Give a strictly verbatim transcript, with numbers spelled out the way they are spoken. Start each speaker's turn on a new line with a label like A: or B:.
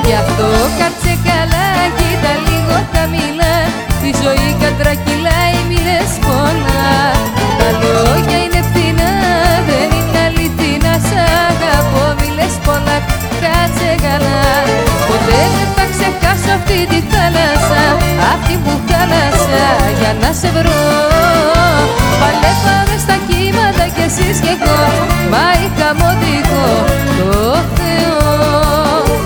A: Γι' αυτό κάτσε καλά, κοίτα λίγο χαμηλά. Η ζωή κατρακυλάει, μη λες πολλά. Τα λόγια είναι φθηνά, δεν είναι αληθινά. Σ' αγαπώ, μη λες πολλά, κάτσε καλά. Ποτέ δεν θα ξεχάσω αυτή τη θάλασσα, αυτή που θάλασσα για να σε βρω.